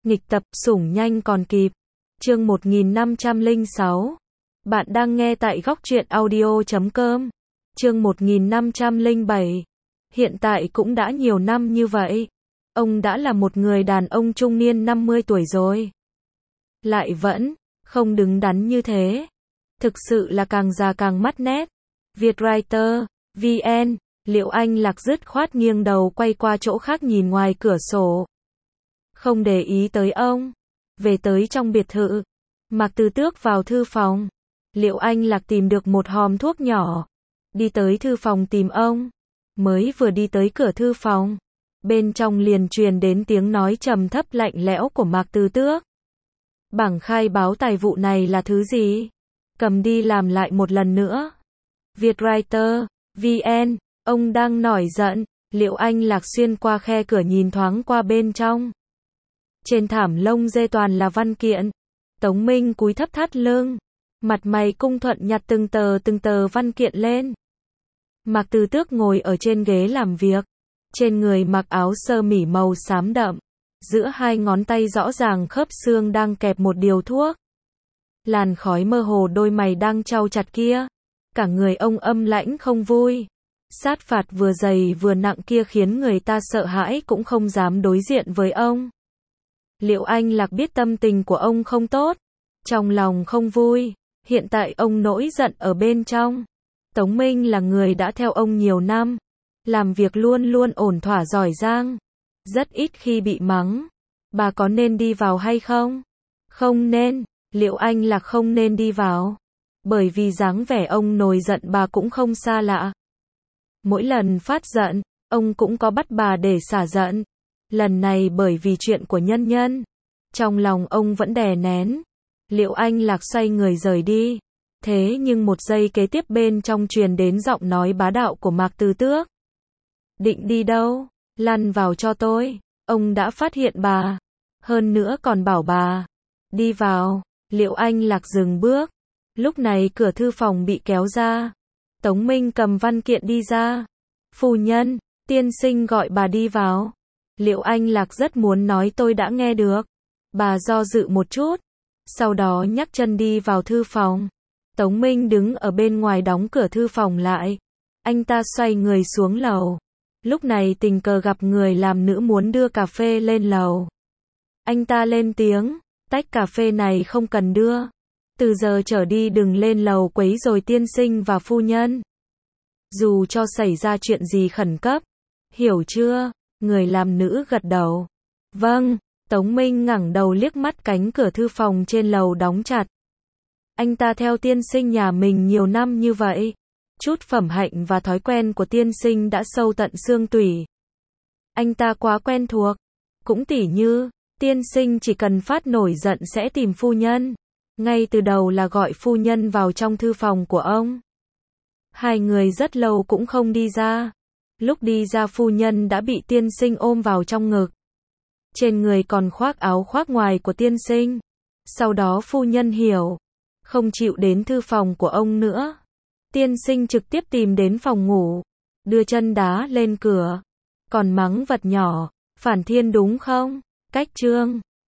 Nghịch tập, sủng nhanh còn kịp. Chương 1506. Bạn đang nghe tại góc truyện audio.com. Chương 1507. Hiện tại cũng đã nhiều năm như vậy. Ông đã là một người đàn ông trung niên 50 tuổi rồi. Lại vẫn không đứng đắn như thế. Thực sự là càng già càng mắt nét. Vietwriter, VN, Liệu Anh Lạc dứt khoát nghiêng đầu quay qua chỗ khác nhìn ngoài cửa sổ. Không để ý tới ông. Về tới trong biệt thự. Mạc Từ Tước vào thư phòng. Liệu Anh Lạc tìm được một hòm thuốc nhỏ. Đi tới thư phòng tìm ông. Mới vừa đi tới cửa thư phòng. Bên trong liền truyền đến tiếng nói trầm thấp lạnh lẽo của Mạc Từ Tước. Bảng khai báo tài vụ này là thứ gì? Cầm đi làm lại một lần nữa. Vietwriter, VN, ông đang nổi giận. Liệu Anh Lạc xuyên qua khe cửa nhìn thoáng qua bên trong. Trên thảm lông dê toàn là văn kiện. Tống Minh cúi thấp thắt lưng. Mặt mày cung thuận nhặt từng tờ văn kiện lên. Mạc Từ Tước ngồi ở trên ghế làm việc. Trên người mặc áo sơ mi màu xám đậm. Giữa hai ngón tay rõ ràng khớp xương đang kẹp một điều thuốc. Làn khói mơ hồ đôi mày đang trao chặt kia. Cả người ông âm lãnh không vui. Sát phạt vừa dày vừa nặng kia khiến người ta sợ hãi cũng không dám đối diện với ông. Liệu Anh Lạc biết tâm tình của ông không tốt. Trong lòng không vui. Hiện tại ông nổi giận ở bên trong. Tống Minh là người đã theo ông nhiều năm. Làm việc luôn luôn ổn thỏa giỏi giang. Rất ít khi bị mắng. Bà có nên đi vào hay không? Không nên. Liệu Anh Lạc không nên đi vào. Bởi vì dáng vẻ ông nổi giận bà cũng không xa lạ. Mỗi lần phát giận, ông cũng có bắt bà để xả giận. Lần này bởi vì chuyện của nhân nhân. Trong lòng ông vẫn đè nén. Liệu Anh Lạc xoay người rời đi. Thế nhưng một giây kế tiếp bên trong truyền đến giọng nói bá đạo của Mạc Từ Tước. Định đi đâu? Lăn vào cho tôi. Ông đã phát hiện bà. Hơn nữa còn bảo bà. Đi vào. Liệu Anh Lạc dừng bước. Lúc này cửa thư phòng bị kéo ra. Tống Minh cầm văn kiện đi ra. Phu nhân, tiên sinh gọi bà đi vào. Liệu Anh Lạc rất muốn nói tôi đã nghe được. Bà do dự một chút. Sau đó nhấc chân đi vào thư phòng. Tống Minh đứng ở bên ngoài đóng cửa thư phòng lại. Anh ta xoay người xuống lầu. Lúc này tình cờ gặp người làm nữ muốn đưa cà phê lên lầu. Anh ta lên tiếng. Tách cà phê này không cần đưa. Từ giờ trở đi đừng lên lầu quấy rầy tiên sinh và phu nhân. Dù cho xảy ra chuyện gì khẩn cấp. Hiểu chưa? Người làm nữ gật đầu. Vâng. Tống Minh ngẩng đầu liếc mắt cánh cửa thư phòng trên lầu đóng chặt. Anh ta theo tiên sinh nhà mình nhiều năm như vậy. Chút phẩm hạnh và thói quen của tiên sinh đã sâu tận xương tủy. Anh ta quá quen thuộc. Cũng tỉ như, tiên sinh chỉ cần phát nổi giận sẽ tìm phu nhân. Ngay từ đầu là gọi phu nhân vào trong thư phòng của ông. Hai người rất lâu cũng không đi ra. Lúc đi ra phu nhân đã bị tiên sinh ôm vào trong ngực. Trên người còn khoác áo khoác ngoài của tiên sinh. Sau đó phu nhân hiểu. Không chịu đến thư phòng của ông nữa. Tiên sinh trực tiếp tìm đến phòng ngủ. Đưa chân đá lên cửa. Còn mắng vật nhỏ. Phản thiên đúng không? Cách trương.